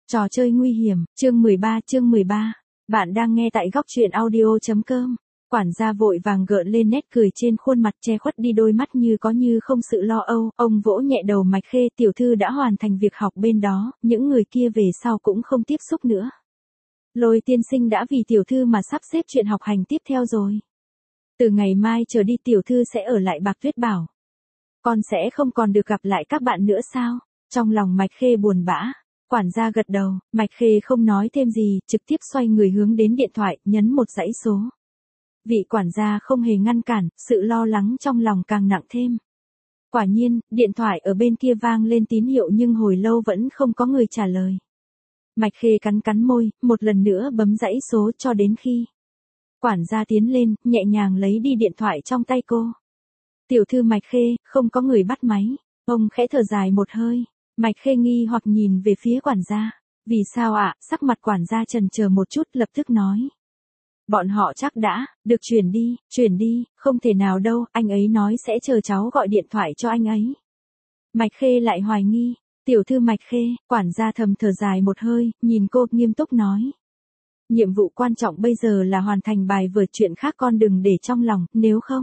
Trò chơi nguy hiểm, chương 13. Bạn đang nghe tại góc truyện audio.com. Quản gia vội vàng gợn lên nét cười trên khuôn mặt che khuất đi đôi mắt như có như không sự lo âu, ông vỗ nhẹ đầu Mạch Khê, tiểu thư đã hoàn thành việc học bên đó, những người kia về sau cũng không tiếp xúc nữa. Lôi tiên sinh đã vì tiểu thư mà sắp xếp chuyện học hành tiếp theo rồi. Từ ngày mai trở đi tiểu thư sẽ ở lại Bạc Tuyết Bảo. Con sẽ không còn được gặp lại các bạn nữa sao? Trong lòng Mạch Khê buồn bã. Quản gia gật đầu, Mạch Khê không nói thêm gì, trực tiếp xoay người hướng đến điện thoại, nhấn một dãy số. Vị quản gia không hề ngăn cản, sự lo lắng trong lòng càng nặng thêm. Quả nhiên, điện thoại ở bên kia vang lên tín hiệu nhưng hồi lâu vẫn không có người trả lời. Mạch Khê cắn môi, một lần nữa bấm dãy số cho đến khi quản gia tiến lên, nhẹ nhàng lấy đi điện thoại trong tay cô. Tiểu thư Mạch Khê, không có người bắt máy. Ông khẽ thở dài một hơi. Mạch Khê nghi hoặc nhìn về phía quản gia. Vì sao ạ? Sắc mặt quản gia chần chờ một chút lập tức nói. Bọn họ chắc đã, được chuyển đi, không thể nào đâu, anh ấy nói sẽ chờ cháu gọi điện thoại cho anh ấy. Mạch Khê lại hoài nghi. Tiểu thư Mạch Khê, quản gia thầm thở dài một hơi, nhìn cô nghiêm túc nói. Nhiệm vụ quan trọng bây giờ là hoàn thành bài vở, chuyện khác con đừng để trong lòng, nếu không.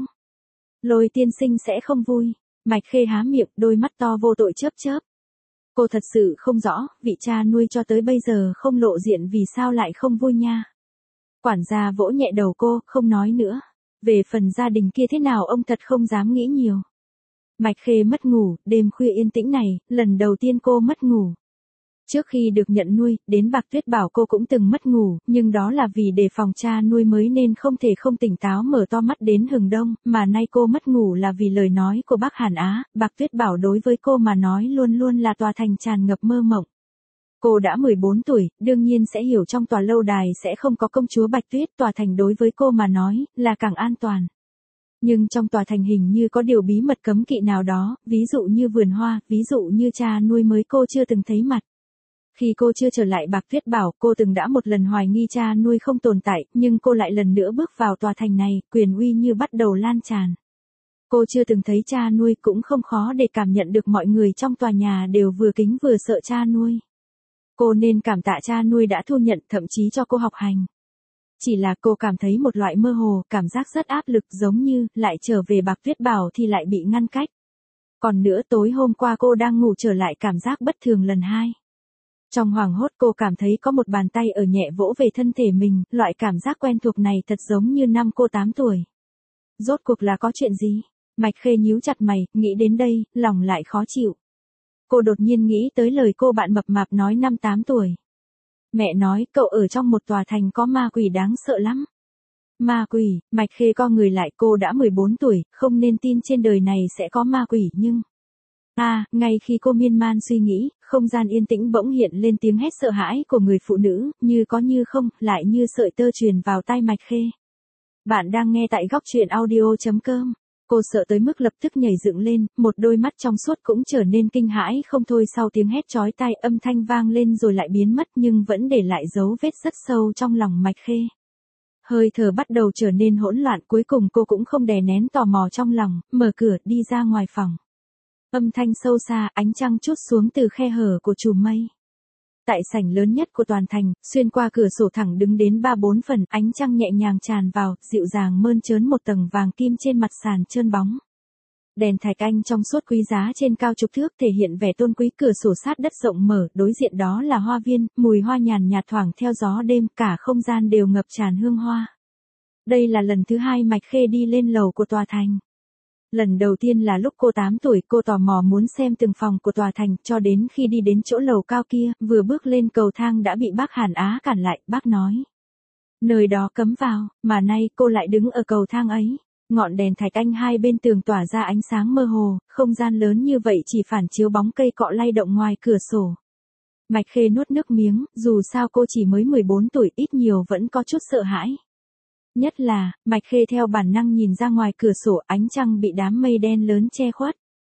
Lôi tiên sinh sẽ không vui. Mạch Khê há miệng, đôi mắt to vô tội chớp. Cô thật sự không rõ, vị cha nuôi cho tới bây giờ không lộ diện vì sao lại không vui nha. Quản gia vỗ nhẹ đầu cô, không nói nữa. Về phần gia đình kia thế nào ông thật không dám nghĩ nhiều. Mạch Khê mất ngủ, đêm khuya yên tĩnh này, lần đầu tiên cô mất ngủ. Trước khi được nhận nuôi, đến Bạc Tuyết Bảo cô cũng từng mất ngủ, nhưng đó là vì đề phòng cha nuôi mới nên không thể không tỉnh táo mở to mắt đến hừng đông, mà nay cô mất ngủ là vì lời nói của bác Hàn Á, Bạc Tuyết Bảo đối với cô mà nói luôn luôn là tòa thành tràn ngập mơ mộng. Cô đã 14 tuổi, đương nhiên sẽ hiểu trong tòa lâu đài sẽ không có công chúa Bạch Tuyết, tòa thành đối với cô mà nói, là càng an toàn. Nhưng trong tòa thành hình như có điều bí mật cấm kỵ nào đó, ví dụ như vườn hoa, ví dụ như cha nuôi mới cô chưa từng thấy mặt. Khi cô chưa trở lại Bạc Tuyết Bảo, cô từng đã một lần hoài nghi cha nuôi không tồn tại, nhưng cô lại lần nữa bước vào tòa thành này, quyền uy như bắt đầu lan tràn. Cô chưa từng thấy cha nuôi cũng không khó để cảm nhận được mọi người trong tòa nhà đều vừa kính vừa sợ cha nuôi. Cô nên cảm tạ cha nuôi đã thu nhận, thậm chí cho cô học hành. Chỉ là cô cảm thấy một loại mơ hồ, cảm giác rất áp lực, giống như lại trở về Bạc Tuyết Bảo thì lại bị ngăn cách. Còn nữa, tối hôm qua cô đang ngủ trở lại cảm giác bất thường lần 2. Trong hoảng hốt cô cảm thấy có một bàn tay ở nhẹ vỗ về thân thể mình, loại cảm giác quen thuộc này thật giống như năm cô 8 tuổi. Rốt cuộc là có chuyện gì? Mạch Khê nhíu chặt mày, nghĩ đến đây, lòng lại khó chịu. Cô đột nhiên nghĩ tới lời cô bạn mập mạp nói năm 8 tuổi. Mẹ nói, cậu ở trong một tòa thành có ma quỷ đáng sợ lắm. Ma quỷ, Mạch Khê co người lại, cô đã 14 tuổi, không nên tin trên đời này sẽ có ma quỷ nhưng... ngay khi cô miên man suy nghĩ, không gian yên tĩnh bỗng hiện lên tiếng hét sợ hãi của người phụ nữ, như có như không, lại như sợi tơ truyền vào tai Mạch Khê. Bạn đang nghe tại góc truyện audio.com. Cô sợ tới mức lập tức nhảy dựng lên, một đôi mắt trong suốt cũng trở nên kinh hãi không thôi sau tiếng hét chói tai, âm thanh vang lên rồi lại biến mất nhưng vẫn để lại dấu vết rất sâu trong lòng Mạch Khê. Hơi thở bắt đầu trở nên hỗn loạn, cuối cùng cô cũng không đè nén tò mò trong lòng, mở cửa đi ra ngoài phòng. Âm thanh sâu xa, ánh trăng trút xuống từ khe hở của chùm mây. Tại sảnh lớn nhất của toàn thành, xuyên qua cửa sổ thẳng đứng đến 3-4 phần, ánh trăng nhẹ nhàng tràn vào, dịu dàng mơn trớn một tầng vàng kim trên mặt sàn trơn bóng. Đèn thạch anh trong suốt quý giá trên cao chục thước thể hiện vẻ tôn quý, cửa sổ sát đất rộng mở, đối diện đó là hoa viên, mùi hoa nhàn nhạt thoảng theo gió đêm, cả không gian đều ngập tràn hương hoa. Đây là lần thứ 2 Mạch Khê đi lên lầu của tòa thành. Lần đầu tiên là lúc cô 8 tuổi, cô tò mò muốn xem từng phòng của tòa thành, cho đến khi đi đến chỗ lầu cao kia, vừa bước lên cầu thang đã bị bác Hàn Á cản lại, bác nói. Nơi đó cấm vào, mà nay cô lại đứng ở cầu thang ấy. Ngọn đèn thạch anh hai bên tường tỏa ra ánh sáng mơ hồ, không gian lớn như vậy chỉ phản chiếu bóng cây cọ lay động ngoài cửa sổ. Mạch Khê nuốt nước miếng, dù sao cô chỉ mới 14 tuổi, ít nhiều vẫn có chút sợ hãi. Nhất là, Mạch Khê theo bản năng nhìn ra ngoài cửa sổ, ánh trăng bị đám mây đen lớn che khuất.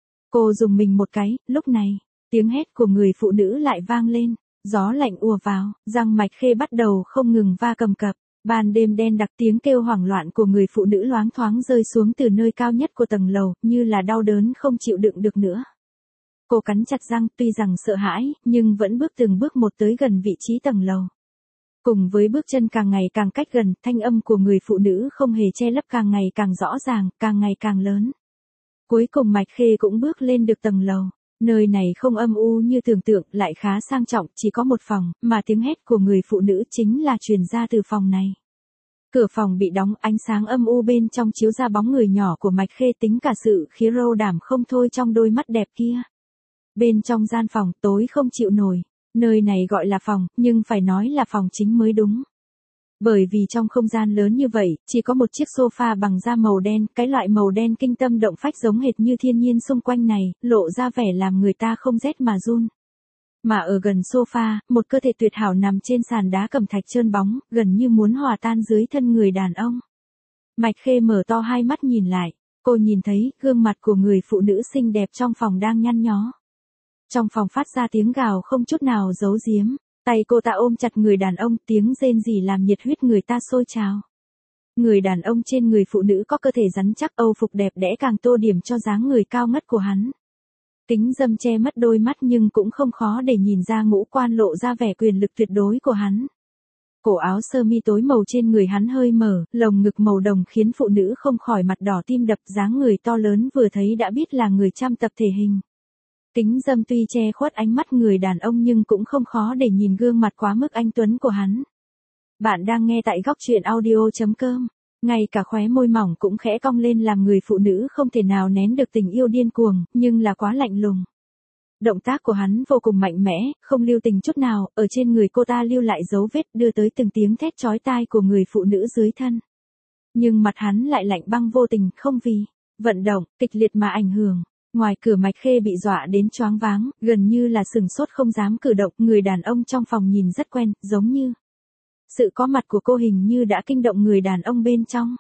Cô rùng mình một cái, lúc này, tiếng hét của người phụ nữ lại vang lên, gió lạnh ùa vào, răng Mạch Khê bắt đầu không ngừng va cầm cập. Ban đêm đen đặc, tiếng kêu hoảng loạn của người phụ nữ loáng thoáng rơi xuống từ nơi cao nhất của tầng lầu, như là đau đớn không chịu đựng được nữa. Cô cắn chặt răng, tuy rằng sợ hãi, nhưng vẫn bước từng bước một tới gần vị trí tầng lầu. Cùng với bước chân càng ngày càng cách gần, thanh âm của người phụ nữ không hề che lấp càng ngày càng rõ ràng, càng ngày càng lớn. Cuối cùng Mạch Khê cũng bước lên được tầng lầu. Nơi này không âm u như tưởng tượng, lại khá sang trọng, chỉ có một phòng, mà tiếng hét của người phụ nữ chính là truyền ra từ phòng này. Cửa phòng bị đóng, ánh sáng âm u bên trong chiếu ra bóng người nhỏ của Mạch Khê, tính cả sự khiếp đảm không thôi trong đôi mắt đẹp kia. Bên trong gian phòng, tối không chịu nổi. Nơi này gọi là phòng, nhưng phải nói là phòng chính mới đúng. Bởi vì trong không gian lớn như vậy, chỉ có một chiếc sofa bằng da màu đen, cái loại màu đen kinh tâm động phách giống hệt như thiên nhiên xung quanh này, lộ ra vẻ làm người ta không rét mà run. Mà ở gần sofa, một cơ thể tuyệt hảo nằm trên sàn đá cẩm thạch trơn bóng, gần như muốn hòa tan dưới thân người đàn ông. Mạch Khê mở to hai mắt nhìn lại, cô nhìn thấy gương mặt của người phụ nữ xinh đẹp trong phòng đang nhăn nhó. Trong phòng phát ra tiếng gào không chút nào giấu giếm, tay cô ta ôm chặt người đàn ông, tiếng rên rỉ làm nhiệt huyết người ta sôi trào. Người đàn ông trên người phụ nữ có cơ thể rắn chắc, âu phục đẹp đẽ càng tô điểm cho dáng người cao ngất của hắn. Kính râm che mất đôi mắt nhưng cũng không khó để nhìn ra ngũ quan lộ ra vẻ quyền lực tuyệt đối của hắn. Cổ áo sơ mi tối màu trên người hắn hơi mở, lồng ngực màu đồng khiến phụ nữ không khỏi mặt đỏ tim đập, dáng người to lớn vừa thấy đã biết là người trăm tập thể hình. Kính râm tuy che khuất ánh mắt người đàn ông nhưng cũng không khó để nhìn gương mặt quá mức anh tuấn của hắn. Bạn đang nghe tại góc truyện audio.com. Ngay cả khóe môi mỏng cũng khẽ cong lên làm người phụ nữ không thể nào nén được tình yêu điên cuồng, nhưng là quá lạnh lùng. Động tác của hắn vô cùng mạnh mẽ, không lưu tình chút nào, ở trên người cô ta lưu lại dấu vết đưa tới từng tiếng thét chói tai của người phụ nữ dưới thân. Nhưng mặt hắn lại lạnh băng vô tình, không vì vận động, kịch liệt mà ảnh hưởng. Ngoài cửa Mạch Khê bị dọa đến choáng váng, gần như là sừng sốt không dám cử động, người đàn ông trong phòng nhìn rất quen, giống như sự có mặt của cô hình như đã kinh động người đàn ông bên trong.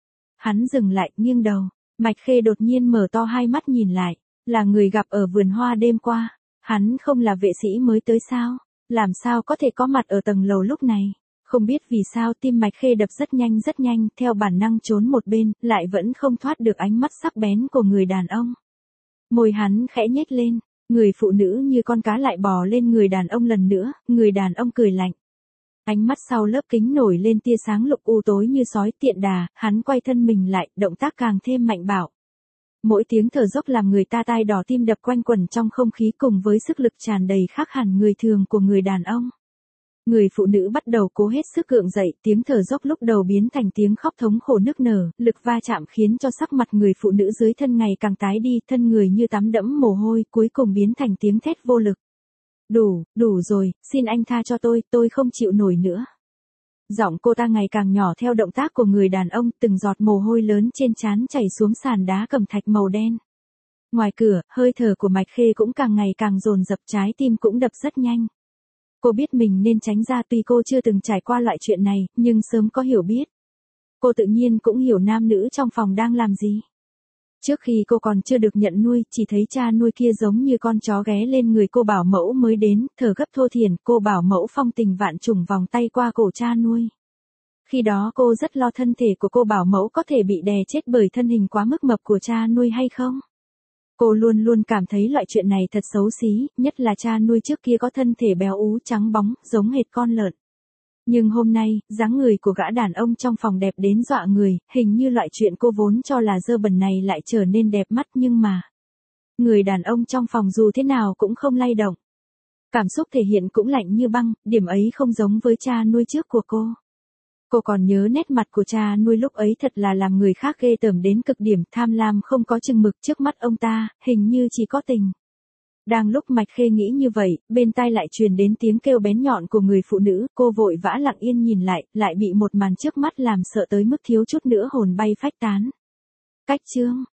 Hắn dừng lại, nghiêng đầu, Mạch Khê đột nhiên mở to hai mắt nhìn lại, là người gặp ở vườn hoa đêm qua, hắn không là vệ sĩ mới tới sao, làm sao có thể có mặt ở tầng lầu lúc này. Không biết vì sao tim Mạch Khê đập rất nhanh, theo bản năng trốn một bên, lại vẫn không thoát được ánh mắt sắc bén của người đàn ông. Môi hắn khẽ nhếch lên, người phụ nữ như con cá lại bò lên người đàn ông lần nữa, người đàn ông cười lạnh. Ánh mắt sau lớp kính nổi lên tia sáng lục u tối như sói, tiện đà, hắn quay thân mình lại, động tác càng thêm mạnh bạo. Mỗi tiếng thở dốc làm người ta tai đỏ tim đập quanh quẩn trong không khí cùng với sức lực tràn đầy khác hẳn người thường của người đàn ông. Người phụ nữ bắt đầu cố hết sức gượng dậy, tiếng thở dốc lúc đầu biến thành tiếng khóc thống khổ nức nở, lực va chạm khiến cho sắc mặt người phụ nữ dưới thân ngày càng tái đi, thân người như tắm đẫm mồ hôi, cuối cùng biến thành tiếng thét vô lực. Đủ rồi, xin anh tha cho tôi không chịu nổi nữa. Giọng cô ta ngày càng nhỏ theo động tác của người đàn ông, từng giọt mồ hôi lớn trên trán chảy xuống sàn đá cẩm thạch màu đen. Ngoài cửa, hơi thở của Mạch Khê cũng càng ngày càng dồn dập, trái tim cũng đập rất nhanh. Cô biết mình nên tránh ra, tuy cô chưa từng trải qua loại chuyện này, nhưng sớm có hiểu biết. Cô tự nhiên cũng hiểu nam nữ trong phòng đang làm gì. Trước khi cô còn chưa được nhận nuôi, chỉ thấy cha nuôi kia giống như con chó ghé lên người cô bảo mẫu mới đến, thở gấp thô thiển, cô bảo mẫu phong tình vạn trùng vòng tay qua cổ cha nuôi. Khi đó cô rất lo thân thể của cô bảo mẫu có thể bị đè chết bởi thân hình quá mức mập của cha nuôi hay không. Cô luôn luôn cảm thấy loại chuyện này thật xấu xí, nhất là cha nuôi trước kia có thân thể béo ú trắng bóng, giống hệt con lợn. Nhưng hôm nay, dáng người của gã đàn ông trong phòng đẹp đến dọa người, hình như loại chuyện cô vốn cho là dơ bẩn này lại trở nên đẹp mắt, nhưng mà người đàn ông trong phòng dù thế nào cũng không lay động. Cảm xúc thể hiện cũng lạnh như băng, điểm ấy không giống với cha nuôi trước của cô. Cô còn nhớ nét mặt của cha nuôi lúc ấy thật là làm người khác ghê tởm đến cực điểm, tham lam không có chừng mực, trước mắt ông ta, hình như chỉ có tình. Đang lúc Mạch Khê nghĩ như vậy, bên tai lại truyền đến tiếng kêu bén nhọn của người phụ nữ, cô vội vã lặng yên nhìn lại bị một màn trước mắt làm sợ tới mức thiếu chút nữa hồn bay phách tán. Cách chương